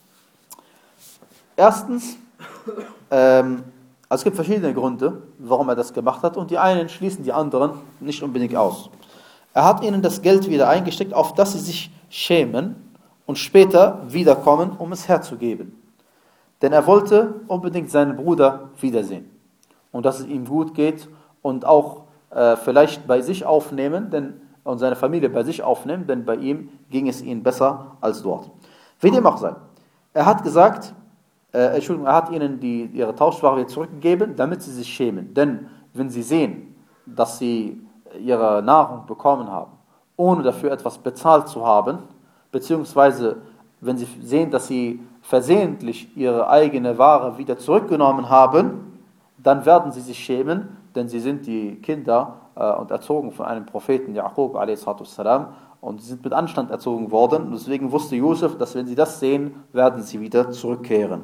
Speaker 1: Erstens, ähm, also es gibt verschiedene Gründe, warum er das gemacht hat, und die einen schließen die anderen nicht unbedingt aus. Er hat ihnen das Geld wieder eingesteckt, auf das sie sich schämen und später wiederkommen, um es herzugeben. Denn er wollte unbedingt seinen Bruder wiedersehen und dass es ihm gut geht und auch äh, vielleicht bei sich aufnehmen denn, und seine Familie bei sich aufnehmen, denn bei ihm ging es ihnen besser als dort. Wie dem auch sei. Er hat gesagt, äh, Entschuldigung, er hat ihnen die, ihre Tauschware wieder zurückgegeben, damit sie sich schämen. Denn wenn sie sehen, dass sie ihre Nahrung bekommen haben, ohne dafür etwas bezahlt zu haben, beziehungsweise wenn sie sehen, dass sie versehentlich ihre eigene Ware wieder zurückgenommen haben, dann werden sie sich schämen, denn sie sind die Kinder äh, und erzogen von einem Propheten, Jaqub a s. und sie sind mit Anstand erzogen worden. Und deswegen wusste Yusuf, dass wenn sie das sehen, werden sie wieder zurückkehren.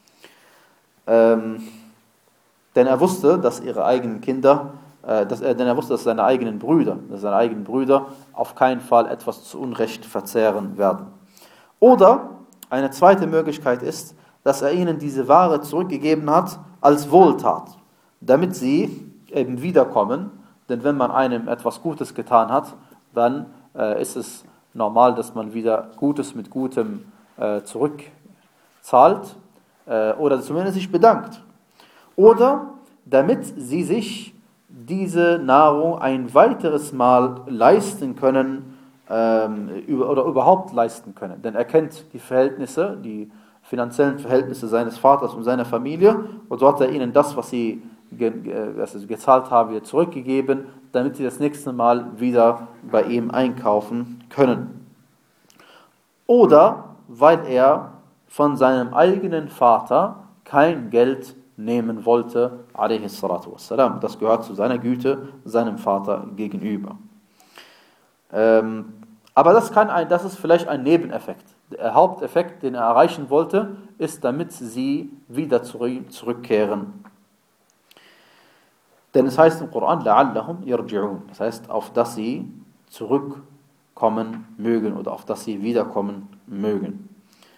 Speaker 1: Ähm, denn er wusste, dass ihre eigenen Kinder, äh, dass er, denn er wusste, dass seine eigenen Brüder, dass seine eigenen Brüder auf keinen Fall etwas zu Unrecht verzehren werden. Oder eine zweite Möglichkeit ist, dass er ihnen diese Ware zurückgegeben hat als Wohltat, damit sie eben wiederkommen. Denn wenn man einem etwas Gutes getan hat, dann äh, ist es normal, dass man wieder Gutes mit Gutem äh, zurückzahlt äh, oder zumindest sich bedankt. Oder damit sie sich diese Nahrung ein weiteres Mal leisten können, oder überhaupt leisten können. Denn er kennt die Verhältnisse, die finanziellen Verhältnisse seines Vaters und seiner Familie und so hat er ihnen das, was sie ge was sie gezahlt haben, wieder zurückgegeben, damit sie das nächste Mal wieder bei ihm einkaufen können. Oder weil er von seinem eigenen Vater kein Geld nehmen wollte, alaihi salatu wassalam. Das gehört zu seiner Güte, seinem Vater gegenüber. Ähm, aber das, kann ein, das ist vielleicht ein Nebeneffekt. Der Haupteffekt, den er erreichen wollte, ist, damit sie wieder zurück, zurückkehren. Denn es heißt im Koran, لَعَلَّهُمْ يَرْجِعُونَ. Das heißt, auf dass sie zurückkommen mögen oder auf dass sie wiederkommen mögen.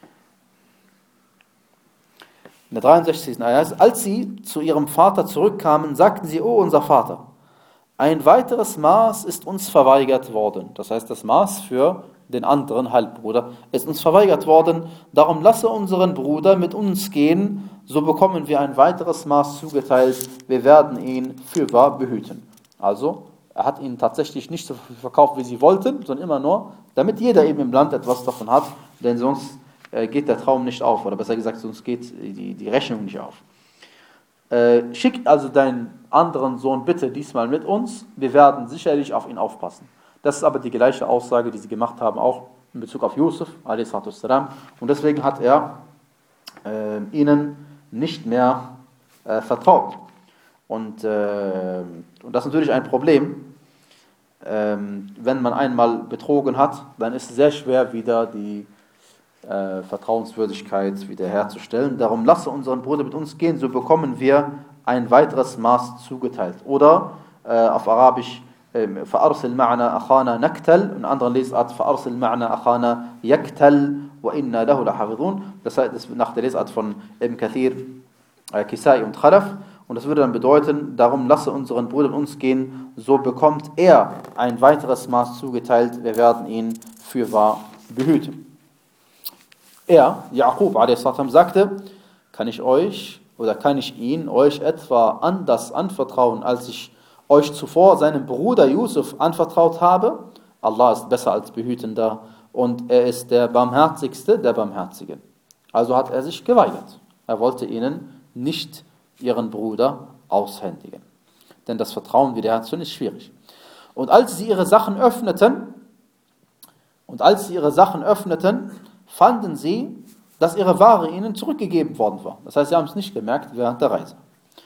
Speaker 1: In der dreiundsechzigsten Ayah heißt, als sie zu ihrem Vater zurückkamen, sagten sie, oh unser Vater, ein weiteres Maß ist uns verweigert worden. Das heißt, das Maß für den anderen Halbbruder ist uns verweigert worden. Darum lasse unseren Bruder mit uns gehen, so bekommen wir ein weiteres Maß zugeteilt. Wir werden ihn fürwahr behüten. Also, er hat ihnen tatsächlich nicht so viel verkauft, wie sie wollten, sondern immer nur, damit jeder eben im Land etwas davon hat, denn sonst äh, geht der Traum nicht auf, oder besser gesagt, sonst geht die, die Rechnung nicht auf. Äh, schick also deinen anderen Sohn bitte diesmal mit uns, wir werden sicherlich auf ihn aufpassen. Das ist aber die gleiche Aussage, die sie gemacht haben, auch in Bezug auf Yusuf, a s. Und deswegen hat er äh, ihnen nicht mehr äh, vertraut. Und, äh, und das ist natürlich ein Problem. Ähm, wenn man einmal betrogen hat, dann ist es sehr schwer, wieder die äh, Vertrauenswürdigkeit wiederherzustellen. Darum lasse unseren Bruder mit uns gehen, so bekommen wir ein weiteres Maß zugeteilt. Oder äh, auf Arabisch فأرسل معنا أخانا نكتل, in anderen Lesart فأرسل معنا أخانا يكتل وإنا له لحافظون. Das heißt, nach der Lesart von Ibn Kathir, äh, Kisai und Khalaf. Und das würde dann bedeuten, darum lasse unseren Bruder mit uns gehen, so bekommt er ein weiteres Maß zugeteilt, wir werden ihn fürwahr behüten. Er, Jaqub a s. sagte, kann ich euch oder kann ich ihn euch etwa anders anvertrauen, als ich euch zuvor seinem Bruder Yusuf anvertraut habe? Allah ist besser als Behütender und er ist der Barmherzigste der Barmherzigen. Also hat er sich geweigert. Er wollte ihnen nicht ihren Bruder aushändigen. Denn das Vertrauen wiederherzustellen ist schwierig. Und als sie ihre Sachen öffneten, und als sie ihre Sachen öffneten, fanden sie, dass ihre Ware ihnen zurückgegeben worden war. Das heißt, sie haben es nicht gemerkt während der Reise.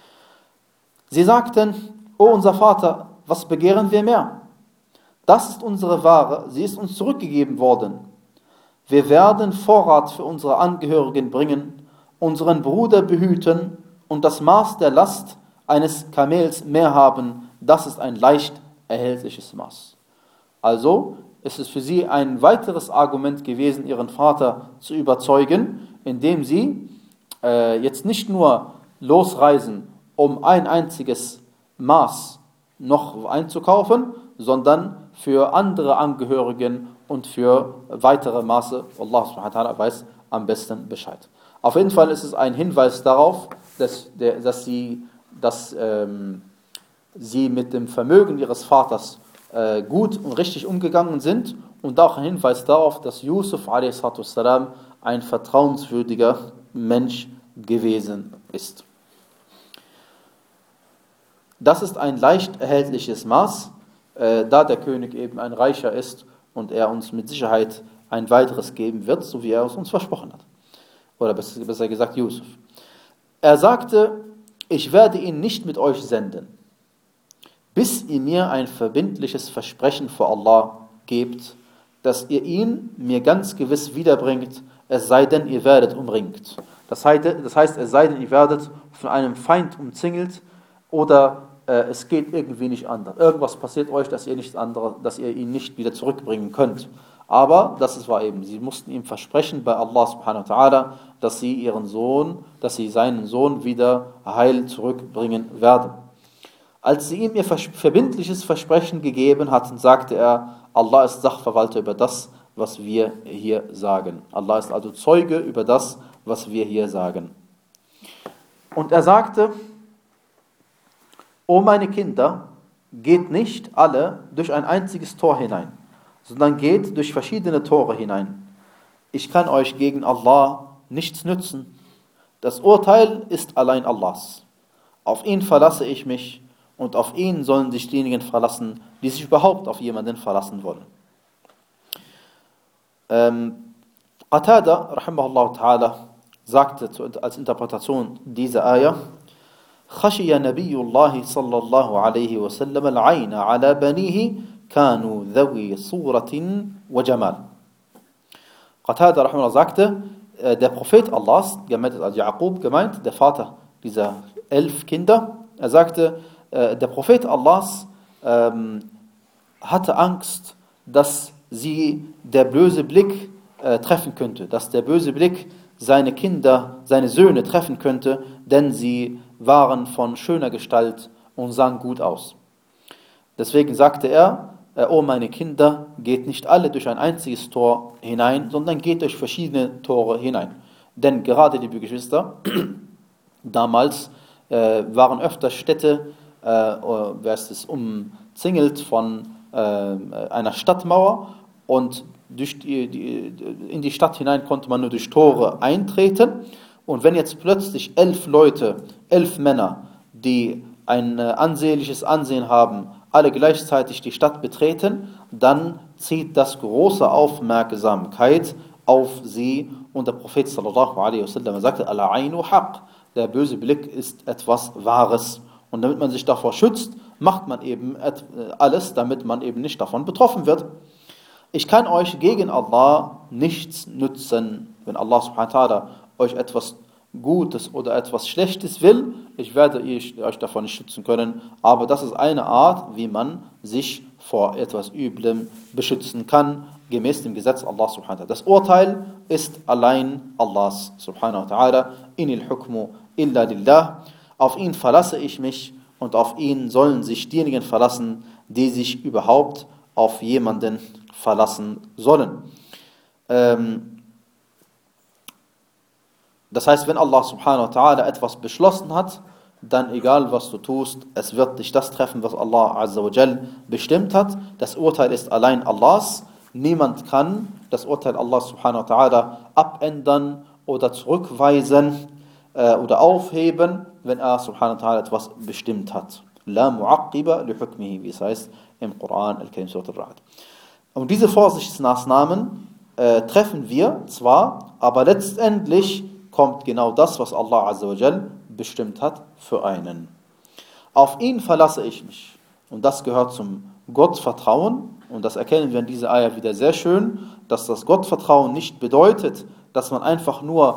Speaker 1: Sie sagten, O unser Vater, was begehren wir mehr? Das ist unsere Ware, sie ist uns zurückgegeben worden. Wir werden Vorrat für unsere Angehörigen bringen, unseren Bruder behüten und das Maß der Last eines Kamels mehr haben, das ist ein leicht erhältliches Maß. Also ist es für sie ein weiteres Argument gewesen, ihren Vater zu überzeugen, indem sie äh, jetzt nicht nur losreisen, um ein einziges Maß noch einzukaufen, sondern für andere Angehörigen und für weitere Maße. Allah subhanahu wa ta'ala weiß am besten Bescheid. Auf jeden Fall ist es ein Hinweis darauf, dass, der, dass, sie, dass ähm, sie mit dem Vermögen ihres Vaters äh, gut und richtig umgegangen sind und auch ein Hinweis darauf, dass Yusuf a s. ein vertrauenswürdiger Mensch gewesen ist. Das ist ein leicht erhältliches Maß, äh, da der König eben ein Reicher ist und er uns mit Sicherheit ein weiteres geben wird, so wie er es uns versprochen hat. Oder besser, besser gesagt Yusuf. Er sagte, ich werde ihn nicht mit euch senden, bis ihr mir ein verbindliches Versprechen vor Allah gebt, dass ihr ihn mir ganz gewiss wiederbringt, es sei denn, ihr werdet umringt. Das heißt, das heißt, es sei denn, ihr werdet von einem Feind umzingelt oder äh, es geht irgendwie nicht anders. Irgendwas passiert euch, dass ihr, nicht andere, dass ihr ihn nicht wieder zurückbringen könnt. Aber das war eben, sie mussten ihm versprechen bei Allah subhanahu wa ta'ala, dass sie ihren Sohn, dass sie seinen Sohn wieder heil zurückbringen werden. Als sie ihm ihr verbindliches Versprechen gegeben hatten, sagte er, Allah ist Sachverwalter über das, was wir hier sagen. Allah ist also Zeuge über das, was wir hier sagen. Und er sagte, O meine Kinder, geht nicht alle durch ein einziges Tor hinein, sondern geht durch verschiedene Tore hinein. Ich kann euch gegen Allah nichts nützen. Das Urteil ist allein Allahs. Auf ihn verlasse ich mich und auf ihn sollen sich diejenigen verlassen, die sich überhaupt auf jemanden verlassen wollen. Ähm, Qatada, rahimahullah ta'ala, sagte als Interpretation dieser Ayah, خشي نبي الله صلى الله عليه وسلم العين على بنيه كانوا ذوي صورة وجمال. Qatada rahimahullah sagte, der Prophet Allahs, gemeint ist also Jaqub gemeint, der Vater dieser elf Kinder, er sagte, der Prophet Allahs ähm, hatte Angst, dass sie der böse Blick äh, treffen könnte, dass der böse Blick seine Kinder, seine Söhne treffen könnte, denn sie waren von schöner Gestalt und sahen gut aus. Deswegen sagte er, O meine Kinder, geht nicht alle durch ein einziges Tor hinein, sondern geht durch verschiedene Tore hinein. Denn gerade, liebe Geschwister, damals äh, waren öfter Städte äh, wer ist es, umzingelt von äh, einer Stadtmauer und durch die, die, in die Stadt hinein konnte man nur durch Tore eintreten. Und wenn jetzt plötzlich elf Leute, elf Männer, die ein äh, ansehnliches Ansehen haben, alle gleichzeitig die Stadt betreten, dann zieht das große Aufmerksamkeit auf sie. Und der Prophet sallallahu alaihi wasallam sagte, Al-Ainu haq, der böse Blick ist etwas Wahres. Und damit man sich davor schützt, macht man eben alles, damit man eben nicht davon betroffen wird. Ich kann euch gegen Allah nichts nützen, wenn Allah subhanahu wa ta'ala euch etwas Gutes oder etwas Schlechtes will, ich werde euch davon nicht schützen können, aber das ist eine Art, wie man sich vor etwas Üblem beschützen kann, gemäß dem Gesetz Allah subhanahu wa ta'ala. Das Urteil ist allein Allahs subhanahu wa ta'ala, inil hukmu illa lillah, auf ihn verlasse ich mich und auf ihn sollen sich diejenigen verlassen, die sich überhaupt auf jemanden verlassen sollen. Ähm, Das heißt, wenn Allah subhanahu wa ta'ala etwas beschlossen hat, dann egal was du tust, es wird dich das treffen, was Allah azza wa jal bestimmt hat. Das Urteil ist allein Allahs. Niemand kann das Urteil Allah subhanahu wa ta'ala abändern oder zurückweisen äh, oder aufheben, wenn er subhanahu wa ta'ala etwas bestimmt hat. La mu'aqqiba li hukmihi, wie es heißt im Koran, Al-Karim, Surat Al-Ra'd. Und diese Vorsichtsmaßnahmen äh, treffen wir zwar, aber letztendlich kommt genau das, was Allah azza wa jal bestimmt hat für einen. Auf ihn verlasse ich mich. Und das gehört zum Gottvertrauen. Und das erkennen wir in dieser Ayah wieder sehr schön, dass das Gottvertrauen nicht bedeutet, dass man einfach nur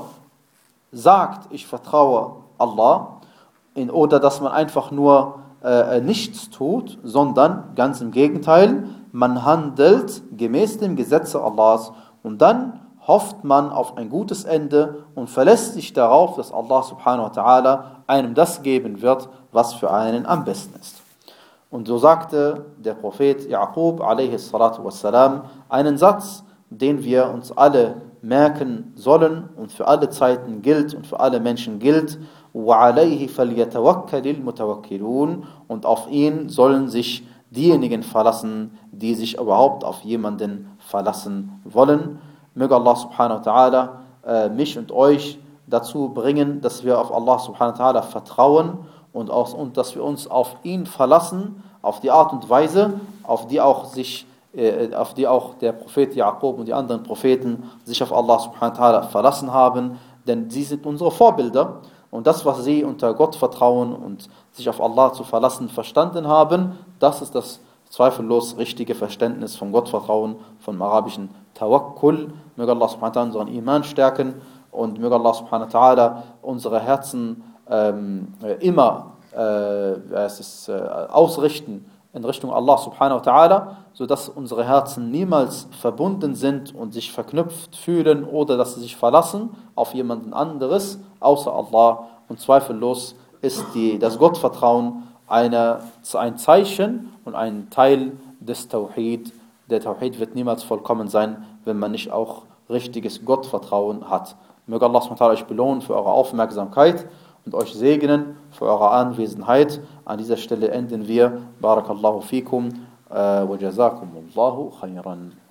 Speaker 1: sagt, ich vertraue Allah, in, oder dass man einfach nur äh, nichts tut, sondern ganz im Gegenteil, man handelt gemäß dem Gesetze Allahs und dann hofft man auf ein gutes Ende und verlässt sich darauf, dass Allah subhanahu wa ta'ala einem das geben wird, was für einen am besten ist. Und so sagte der Prophet Jaqub alaihi salatu wassalam einen Satz, den wir uns alle merken sollen und für alle Zeiten gilt und für alle Menschen gilt. وَعَلَيْهِ فَلْيَتَوَكَّلِ الْمُتَوَكِّلُونَ, und auf ihn sollen sich diejenigen verlassen, die sich überhaupt auf jemanden verlassen wollen. Möge Allah subhanahu wa ta'ala äh, mich und euch dazu bringen, dass wir auf Allah subhanahu wa ta'ala vertrauen und, auch, und dass wir uns auf ihn verlassen, auf die Art und Weise, auf die auch, sich, äh, auf die auch der Prophet Jaqub und die anderen Propheten sich auf Allah subhanahu wa ta'ala verlassen haben, denn sie sind unsere Vorbilder und das, was sie unter Gott vertrauen und sich auf Allah zu verlassen verstanden haben, das ist das zweifellos richtige Verständnis vom Gottvertrauen, vom arabischen Tawakkul. Möge Allah subhanahu wa ta'ala unseren Iman stärken und möge Allah subhanahu wa ta'ala unsere Herzen ähm, immer äh, es ist, äh, ausrichten in Richtung Allah subhanahu wa ta'ala, sodass unsere Herzen niemals verbunden sind und sich verknüpft fühlen oder dass sie sich verlassen auf jemanden anderes außer Allah. Und zweifellos ist die, das Gottvertrauen eine, ein Zeichen und ein Teil des Tawhid. Der Tawhid wird niemals vollkommen sein, wenn man nicht auch richtiges Gottvertrauen hat. Möge Allah subhanahu wa ta'ala euch belohnen für eure Aufmerksamkeit und euch segnen für eure Anwesenheit. An dieser Stelle enden wir. Barakallahu fikum wa jazakumullahu khairan.